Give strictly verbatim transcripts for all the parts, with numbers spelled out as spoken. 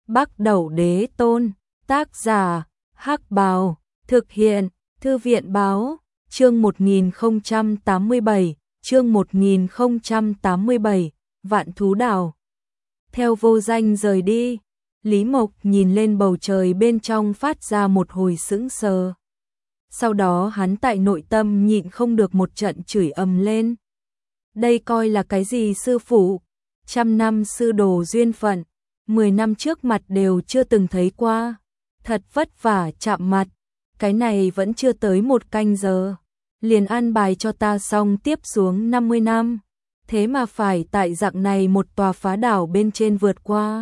Bắc Đẩu Đế Tôn, tác giả, Hắc Bào, thực hiện, Thư viện Báo, chương một nghìn không trăm tám mươi bảy, chương một nghìn không trăm tám mươi bảy, Vạn Thú Đảo. Theo vô danh rời đi, Lý Mộc nhìn lên bầu trời bên trong phát ra một hồi sững sờ. Sau đó hắn tại nội tâm nhịn không được một trận chửi ầm lên. Đây coi là cái gì sư phụ, trăm năm sư đồ duyên phận, mười năm trước mặt đều chưa từng thấy qua, thật vất vả chạm mặt, cái này vẫn chưa tới một canh giờ, liền an bài cho ta xong tiếp xuống năm mươi năm, thế mà phải tại dạng này một tòa phá đảo bên trên vượt qua.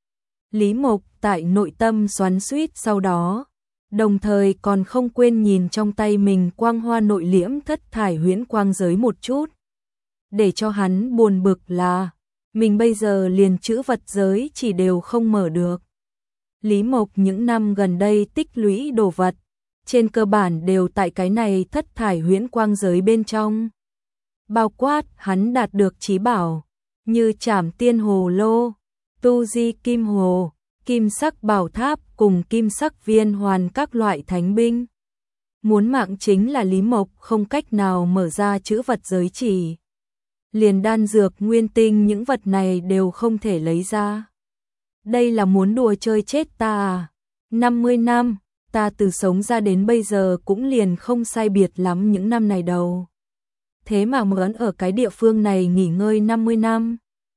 Lý Mộc tại nội tâm xoắn xuýt sau đó, đồng thời còn không quên nhìn trong tay mình quang hoa nội liễm thất thải huyễn quang giới một chút. Để cho hắn buồn bực là, mình bây giờ liền chữ vật giới chỉ đều không mở được. Lý Mộc những năm gần đây tích lũy đồ vật, trên cơ bản đều tại cái này thất thải huyễn quang giới bên trong. Bao quát hắn đạt được chí bảo, như Trảm Tiên Hồ Lô, Tu Di Kim Hồ, Kim Sắc Bảo Tháp cùng Kim Sắc Viên Hoàn các loại thánh binh. Muốn mạng chính là Lý Mộc không cách nào mở ra chữ vật giới chỉ. Liền đan dược nguyên tinh những vật này đều không thể lấy ra. Đây là muốn đùa chơi chết ta à? năm mươi năm, ta từ sống ra đến bây giờ cũng liền không sai biệt lắm những năm này đâu. Thế mà muốn ở cái địa phương này nghỉ ngơi năm mươi năm.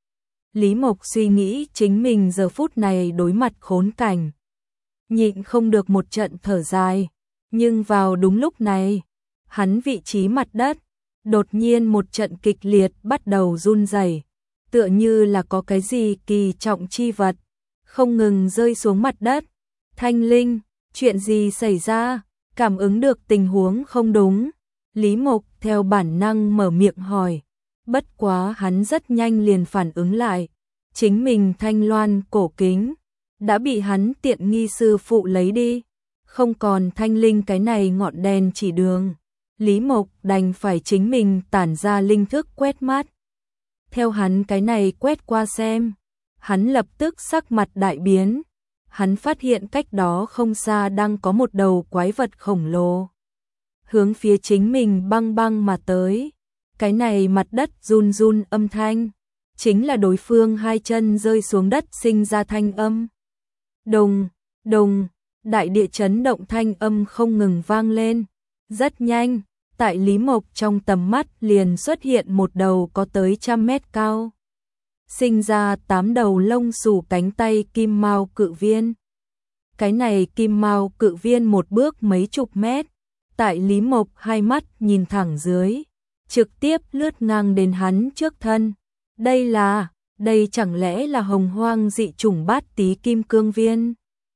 Lý Mộc suy nghĩ chính mình giờ phút này đối mặt khốn cảnh. Nhịn không được một trận thở dài. Nhưng vào đúng lúc này, hắn vị trí mặt đất, đột nhiên một trận kịch liệt bắt đầu run rẩy, tựa như là có cái gì kỳ trọng chi vật, không ngừng rơi xuống mặt đất. Thanh Linh, chuyện gì xảy ra? Cảm ứng được tình huống không đúng, Lý Mộc theo bản năng mở miệng hỏi. Bất quá hắn rất nhanh liền phản ứng lại, chính mình thanh loan cổ kính đã bị hắn tiện nghi sư phụ lấy đi, không còn Thanh Linh cái này ngọn đèn chỉ đường. Lý Mộc đành phải chính mình tản ra linh thức quét mắt. Theo hắn cái này quét qua xem, hắn lập tức sắc mặt đại biến. Hắn phát hiện cách đó không xa đang có một đầu quái vật khổng lồ hướng phía chính mình băng băng mà tới. Cái này mặt đất run run âm thanh, chính là đối phương hai chân rơi xuống đất sinh ra thanh âm. Đùng, đùng, đại địa chấn động thanh âm không ngừng vang lên. Rất nhanh, tại Lý Mộc trong tầm mắt liền xuất hiện một đầu có tới trăm mét cao, sinh ra tám đầu lông xù cánh tay kim mao cự viên. Cái này kim mao cự viên một bước mấy chục mét, tại Lý Mộc hai mắt nhìn thẳng dưới, trực tiếp lướt ngang đến hắn trước thân. Đây là, đây chẳng lẽ là hồng hoang dị chủng bát tí kim cương viên?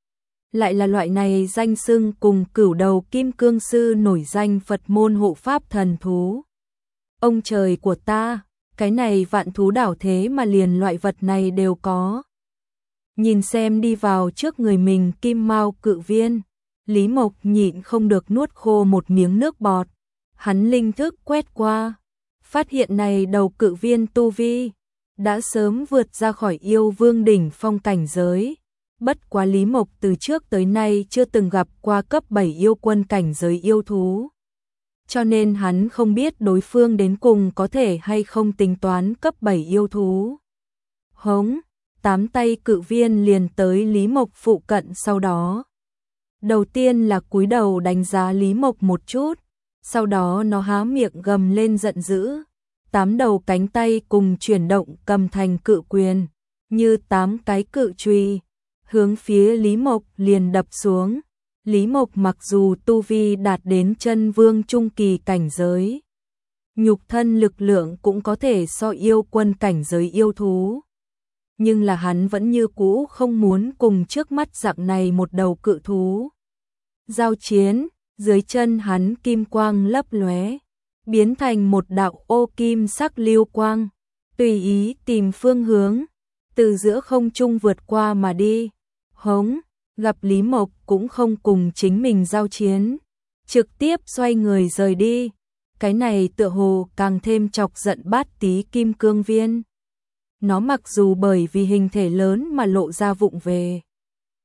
Lại là loại này danh xưng cùng cửu đầu kim cương sư nổi danh Phật môn hộ pháp thần thú. Ông trời của ta, cái này Vạn Thú Đảo thế mà liền loại vật này đều có. Nhìn xem đi vào trước người mình kim mao cự viên, Lý Mộc nhịn không được nuốt khô một miếng nước bọt. Hắn linh thức quét qua, phát hiện này đầu cự viên tu vi đã sớm vượt ra khỏi yêu vương đỉnh phong cảnh giới. Bất quá Lý Mộc từ trước tới nay chưa từng gặp qua cấp bảy yêu quân cảnh giới yêu thú, cho nên hắn không biết đối phương đến cùng có thể hay không tính toán cấp bảy yêu thú. Hống, tám tay cự viên liền tới Lý Mộc phụ cận sau đó. Đầu tiên là cúi đầu đánh giá Lý Mộc một chút, sau đó nó há miệng gầm lên giận dữ. Tám đầu cánh tay cùng chuyển động cầm thành cự quyền, như tám cái cự chùy, hướng phía Lý Mộc liền đập xuống. Lý Mộc mặc dù tu vi đạt đến chân vương trung kỳ cảnh giới, nhục thân lực lượng cũng có thể so yêu quân cảnh giới yêu thú, nhưng là hắn vẫn như cũ không muốn cùng trước mắt dạng này một đầu cự thú giao chiến. Dưới chân hắn kim quang lấp lóe, biến thành một đạo ô kim sắc lưu quang, tùy ý tìm phương hướng, từ giữa không trung vượt qua mà đi. Hống, gặp Lý Mộc cũng không cùng chính mình giao chiến, trực tiếp xoay người rời đi. Cái này tựa hồ càng thêm chọc giận bát tí kim cương viên. Nó mặc dù bởi vì hình thể lớn mà lộ ra vụng về,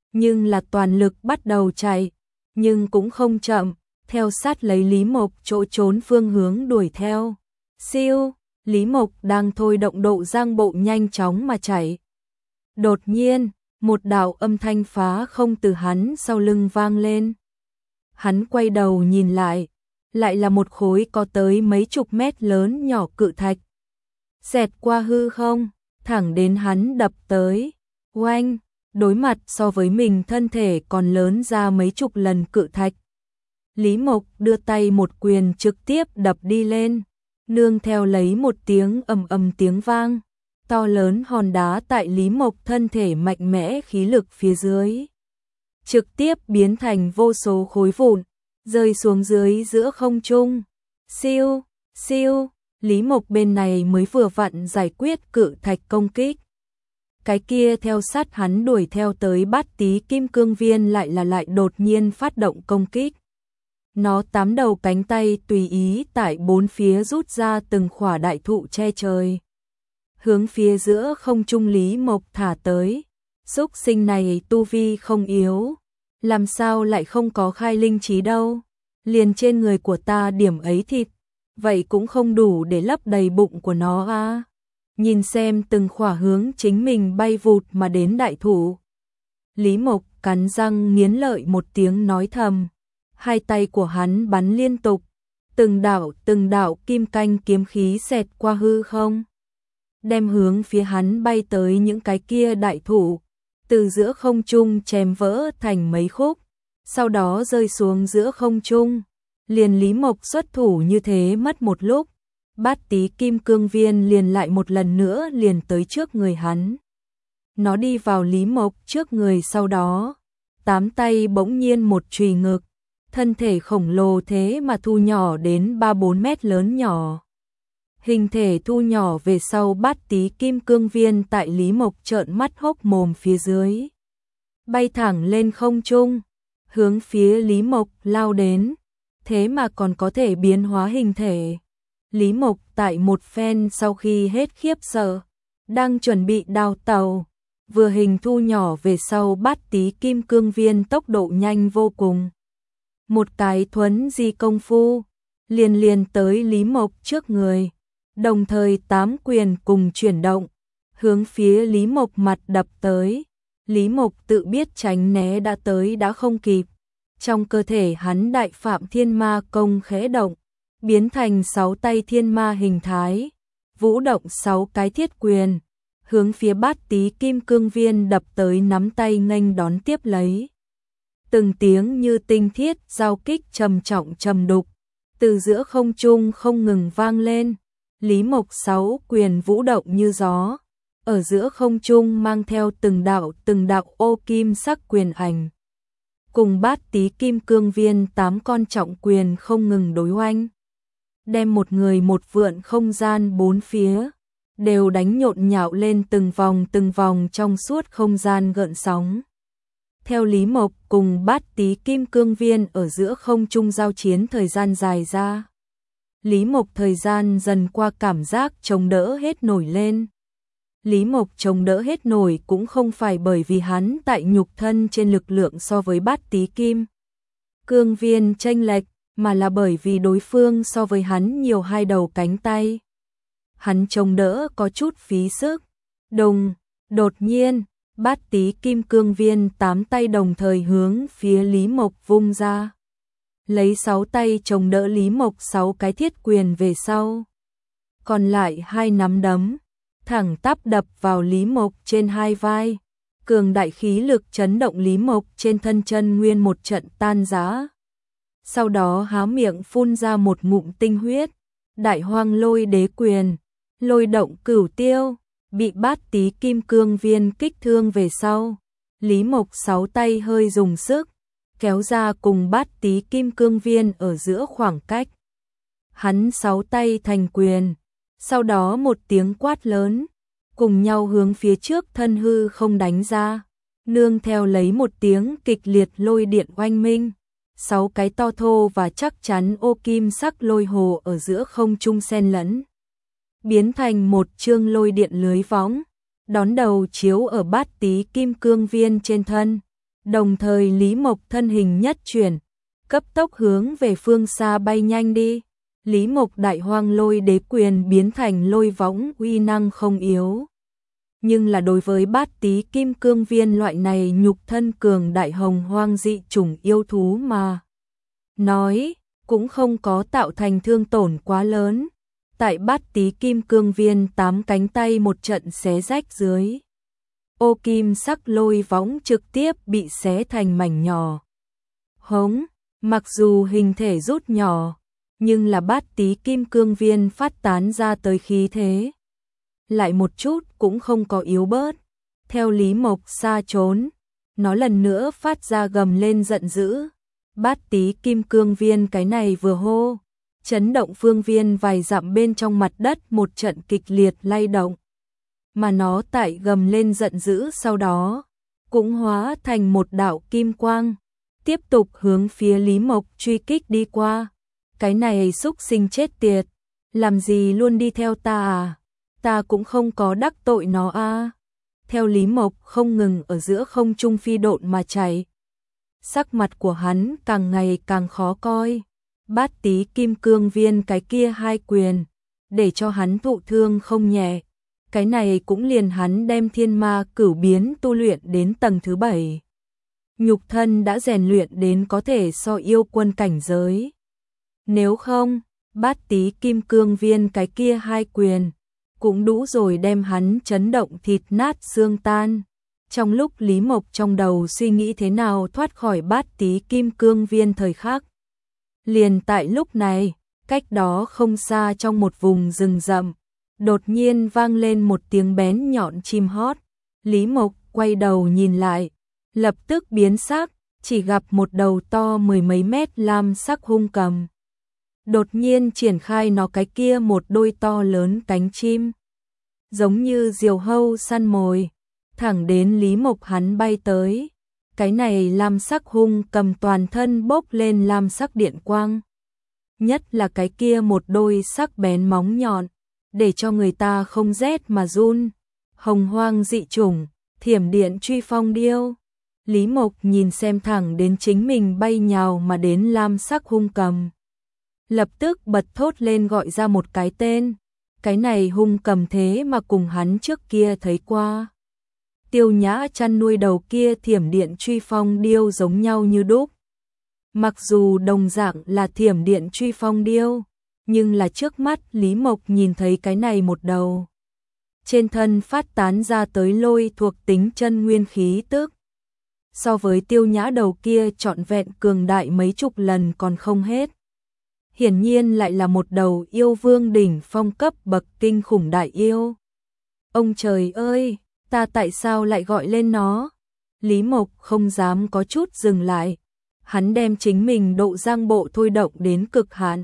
nhưng là toàn lực bắt đầu chạy, nhưng cũng không chậm, theo sát lấy Lý Mộc chỗ trốn phương hướng đuổi theo. Siêu, Lý Mộc đang thôi động độ giang bộ nhanh chóng mà chạy. Đột nhiên, một đạo âm thanh phá không từ hắn sau lưng vang lên. Hắn quay đầu nhìn lại, lại là một khối có tới mấy chục mét lớn nhỏ cự thạch. Xẹt qua hư không, thẳng đến hắn đập tới. Oanh, đối mặt so với mình thân thể còn lớn ra mấy chục lần cự thạch. Lý Mộc đưa tay một quyền trực tiếp đập đi lên, nương theo lấy một tiếng ầm ầm tiếng vang. To lớn hòn đá tại Lý Mộc thân thể mạnh mẽ khí lực phía dưới, trực tiếp biến thành vô số khối vụn, rơi xuống dưới giữa không trung. Siêu, siêu, Lý Mộc bên này mới vừa vặn giải quyết cự thạch công kích. Cái kia theo sát hắn đuổi theo tới Bát Tí Kim Cương Viên lại là lại đột nhiên phát động công kích. Nó tám đầu cánh tay tùy ý tại bốn phía rút ra từng khỏa đại thụ che trời, hướng phía giữa không trung Lý Mộc thả tới. Súc sinh này tu vi không yếu, làm sao lại không có khai linh trí đâu, liền trên người của ta điểm ấy thịt, vậy cũng không đủ để lấp đầy bụng của nó à. Nhìn xem từng khỏa hướng chính mình bay vụt mà đến đại thụ, Lý Mộc cắn răng nghiến lợi một tiếng nói thầm. Hai tay của hắn bắn liên tục, từng đạo từng đạo kim canh kiếm khí xẹt qua hư không, đem hướng phía hắn bay tới những cái kia đại thụ, từ giữa không trung chém vỡ thành mấy khúc, sau đó rơi xuống giữa không trung. Liền Lý Mộc xuất thủ như thế mất một lúc, Bát Tí Kim Cương Viên liền lại một lần nữa liền tới trước người hắn. Nó đi vào Lý Mộc trước người, sau đó tám tay bỗng nhiên một chùy ngực, thân thể khổng lồ thế mà thu nhỏ đến ba bốn mét lớn nhỏ. Hình thể thu nhỏ về sau, Bát Tí Kim Cương Viên tại Lý Mộc trợn mắt hốc mồm phía dưới, bay thẳng lên không trung, hướng phía Lý Mộc lao đến, thế mà còn có thể biến hóa hình thể. Lý Mộc tại một phen sau khi hết khiếp sợ, đang chuẩn bị đào tàu, vừa hình thu nhỏ về sau, Bát Tí Kim Cương Viên tốc độ nhanh vô cùng. Một cái thuấn di công phu, liền liền tới Lý Mộc trước người, đồng thời tám quyền cùng chuyển động, hướng phía Lý Mộc mặt đập tới. Lý Mộc tự biết tránh né đã tới đã không kịp, trong cơ thể hắn Đại Phạm Thiên Ma Công khẽ động, biến thành sáu tay thiên ma hình thái, vũ động sáu cái thiết quyền, hướng phía Bát Tí Kim Cương Viên đập tới, nắm tay nghênh đón tiếp lấy. Từng tiếng như tinh thiết giao kích trầm trọng trầm đục, từ giữa không trung không ngừng vang lên. Lý Mộc sáu quyền vũ động như gió, ở giữa không trung mang theo từng đạo từng đạo ô kim sắc quyền ảnh, cùng Bát Tí Kim Cương Viên tám con trọng quyền không ngừng đối oanh, đem một người một vượn không gian bốn phía đều đánh nhộn nhạo lên từng vòng từng vòng trong suốt không gian gợn sóng. Theo Lý Mộc cùng Bát Tí Kim Cương Viên ở giữa không trung giao chiến thời gian dài ra, Lý Mộc thời gian dần qua cảm giác chống đỡ hết nổi lên. Lý Mộc chống đỡ hết nổi cũng không phải bởi vì hắn tại nhục thân trên lực lượng so với Bát Tí Kim Cương Viên chênh lệch, mà là bởi vì đối phương so với hắn nhiều hai đầu cánh tay. Hắn chống đỡ có chút phí sức. Đùng, đột nhiên, Bát Tí Kim Cương Viên tám tay đồng thời hướng phía Lý Mộc vung ra, lấy sáu tay chống đỡ Lý Mộc sáu cái thiết quyền về sau, còn lại hai nắm đấm thẳng tắp đập vào Lý Mộc trên hai vai, cường đại khí lực chấn động Lý Mộc trên thân chân nguyên một trận tan rã. Sau đó há miệng phun ra một ngụm tinh huyết. Đại Hoang Lôi Đế Quyền, lôi động cửu tiêu, bị Bát Tí Kim Cương Viên kích thương về sau, Lý Mộc sáu tay hơi dùng sức, kéo ra cùng Bát Tí Kim Cương Viên ở giữa khoảng cách. Hắn sáu tay thành quyền, sau đó một tiếng quát lớn, cùng nhau hướng phía trước thân hư không đánh ra, nương theo lấy một tiếng kịch liệt lôi điện oanh minh. Sáu cái to thô và chắc chắn ô kim sắc lôi hồ ở giữa không trung xen lẫn, biến thành một chương lôi điện lưới võng, đón đầu chiếu ở Bát Tí Kim Cương Viên trên thân. Đồng thời Lý Mộc thân hình nhất chuyển, cấp tốc hướng về phương xa bay nhanh đi. Lý Mộc đại hoang lôi đế quyền biến thành lôi võng uy năng không yếu. Nhưng là đối với bát tí kim cương viên loại này nhục thân cường đại hồng hoang dị chủng yêu thú mà nói, cũng không có tạo thành thương tổn quá lớn. Tại bát tí kim cương viên tám cánh tay một trận xé rách dưới. Ô kim sắc lôi võng trực tiếp bị xé thành mảnh nhỏ. Hống, mặc dù hình thể rút nhỏ, nhưng là bát tí kim cương viên phát tán ra tới khí thế. Lại một chút cũng không có yếu bớt. Theo Lý Mộc xa trốn, nó lần nữa phát ra gầm lên giận dữ. Bát tí kim cương viên cái này vừa hô, chấn động phương viên vài dặm bên trong mặt đất một trận kịch liệt lay động. Mà nó tại gầm lên giận dữ sau đó, cũng hóa thành một đạo kim quang, tiếp tục hướng phía Lý Mộc truy kích đi qua. Cái này xúc sinh chết tiệt, làm gì luôn đi theo ta à? Ta cũng không có đắc tội nó a. Theo Lý Mộc không ngừng ở giữa không trung phi độn mà chạy. Sắc mặt của hắn càng ngày càng khó coi. Bát tí kim cương viên cái kia hai quyền, để cho hắn thụ thương không nhẹ. Cái này cũng liền hắn đem thiên ma cửu biến tu luyện đến tầng thứ bảy. Nhục thân đã rèn luyện đến có thể so yêu quân cảnh giới. Nếu không, bát tí kim cương viên cái kia hai quyền, cũng đủ rồi đem hắn chấn động thịt nát xương tan. Trong lúc Lý Mộc trong đầu suy nghĩ thế nào thoát khỏi bát tí kim cương viên thời khắc. Liền tại lúc này, cách đó không xa trong một vùng rừng rậm, đột nhiên vang lên một tiếng bén nhọn chim hót. Lý Mộc quay đầu nhìn lại, lập tức biến sắc, chỉ gặp một đầu to mười mấy mét lam sắc hung cầm. Đột nhiên triển khai nó cái kia một đôi to lớn cánh chim, giống như diều hâu săn mồi, thẳng đến Lý Mộc hắn bay tới. Cái này lam sắc hung cầm toàn thân bốc lên lam sắc điện quang. Nhất là cái kia một đôi sắc bén móng nhọn, để cho người ta không rét mà run. Hồng hoang dị chủng, thiểm điện truy phong điêu. Lý Mộc nhìn xem thẳng đến chính mình bay nhào mà đến lam sắc hung cầm. Lập tức bật thốt lên gọi ra một cái tên. Cái này hung cầm thế mà cùng hắn trước kia thấy qua. Tiêu Nhã chăn nuôi đầu kia thiểm điện truy phong điêu giống nhau như đúc. Mặc dù đồng dạng là thiểm điện truy phong điêu, nhưng là trước mắt Lý Mộc nhìn thấy cái này một đầu. Trên thân phát tán ra tới lôi thuộc tính chân nguyên khí tức. So với Tiêu Nhã đầu kia trọn vẹn cường đại mấy chục lần còn không hết. Hiển nhiên lại là một đầu yêu vương đỉnh phong cấp bậc kinh khủng đại yêu. Ông trời ơi, ta tại sao lại gọi lên nó? Lý Mộc không dám có chút dừng lại. Hắn đem chính mình độ giang bộ thôi động đến cực hạn.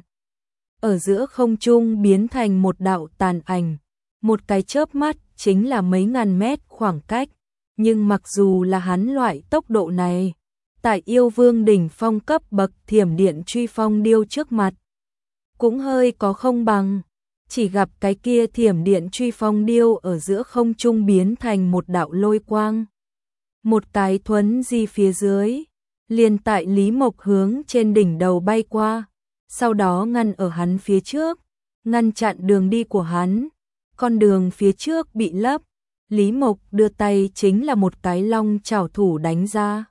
Ở giữa không trung biến thành một đạo tàn ảnh. Một cái chớp mắt chính là mấy ngàn mét khoảng cách. Nhưng mặc dù là hắn loại tốc độ này, tại yêu vương đỉnh phong cấp bậc thiểm điện truy phong điêu trước mặt, cũng hơi có không bằng. Chỉ gặp cái kia thiểm điện truy phong điêu ở giữa không trung biến thành một đạo lôi quang. Một cái thuấn di phía dưới, liền tại Lý Mộc hướng trên đỉnh đầu bay qua, sau đó ngăn ở hắn phía trước, ngăn chặn đường đi của hắn. Con đường phía trước bị lấp, Lý Mộc đưa tay chính là một cái long chảo thủ đánh ra.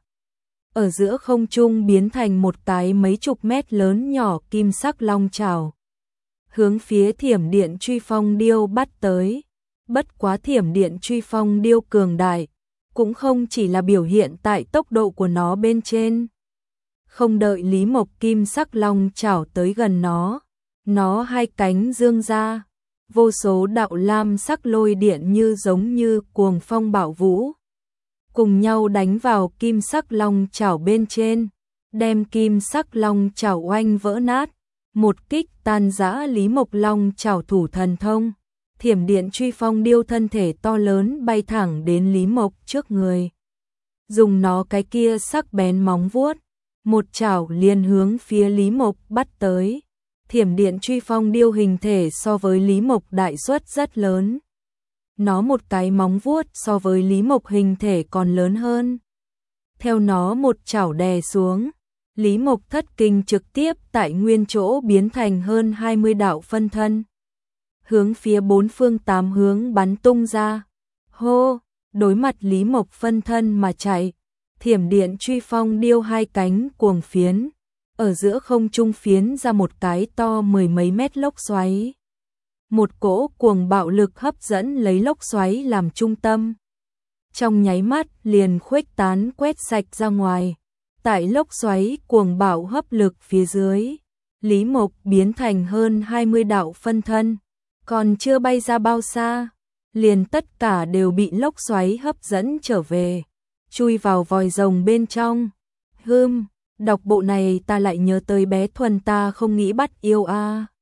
Ở giữa không trung biến thành một cái mấy chục mét lớn nhỏ kim sắc long chảo, hướng phía thiểm điện truy phong điêu bắt tới. Bất quá thiểm điện truy phong điêu cường đại, cũng không chỉ là biểu hiện tại tốc độ của nó bên trên. Không đợi Lý Mộc kim sắc long chảo tới gần nó, nó hai cánh dương ra, vô số đạo lam sắc lôi điện như giống như cuồng phong bạo vũ, cùng nhau đánh vào kim sắc long chảo bên trên, đem kim sắc long chảo oanh vỡ nát, một kích tan rã Lý Mộc long chảo thủ thần thông. Thiểm điện truy phong điêu thân thể to lớn bay thẳng đến Lý Mộc trước người, dùng nó cái kia sắc bén móng vuốt, một chảo liền hướng phía Lý Mộc bắt tới. Thiểm điện truy phong điêu hình thể so với Lý Mộc đại suất rất lớn. Nó một cái móng vuốt so với Lý Mộc hình thể còn lớn hơn. theo nó một chảo đè xuống. Lý Mộc thất kinh trực tiếp tại nguyên chỗ biến thành hơn hai mươi đạo phân thân. Hướng phía bốn phương tám hướng bắn tung ra. Hô, đối mặt Lý Mộc phân thân mà chạy. Thiểm điện truy phong điêu hai cánh cuồng phiến. Ở giữa không trung phiến ra một cái to mười mấy mét lốc xoáy. Một cỗ cuồng bạo lực hấp dẫn lấy lốc xoáy làm trung tâm. Trong nháy mắt liền khuếch tán quét sạch ra ngoài. Tại lốc xoáy cuồng bạo hấp lực phía dưới, Lý Mộc biến thành hơn hai mươi đạo phân thân, còn chưa bay ra bao xa, liền tất cả đều bị lốc xoáy hấp dẫn trở về, chui vào vòi rồng bên trong. Hừm, đọc bộ này ta lại nhớ tới bé Thuần ta không nghĩ bắt yêu a. À.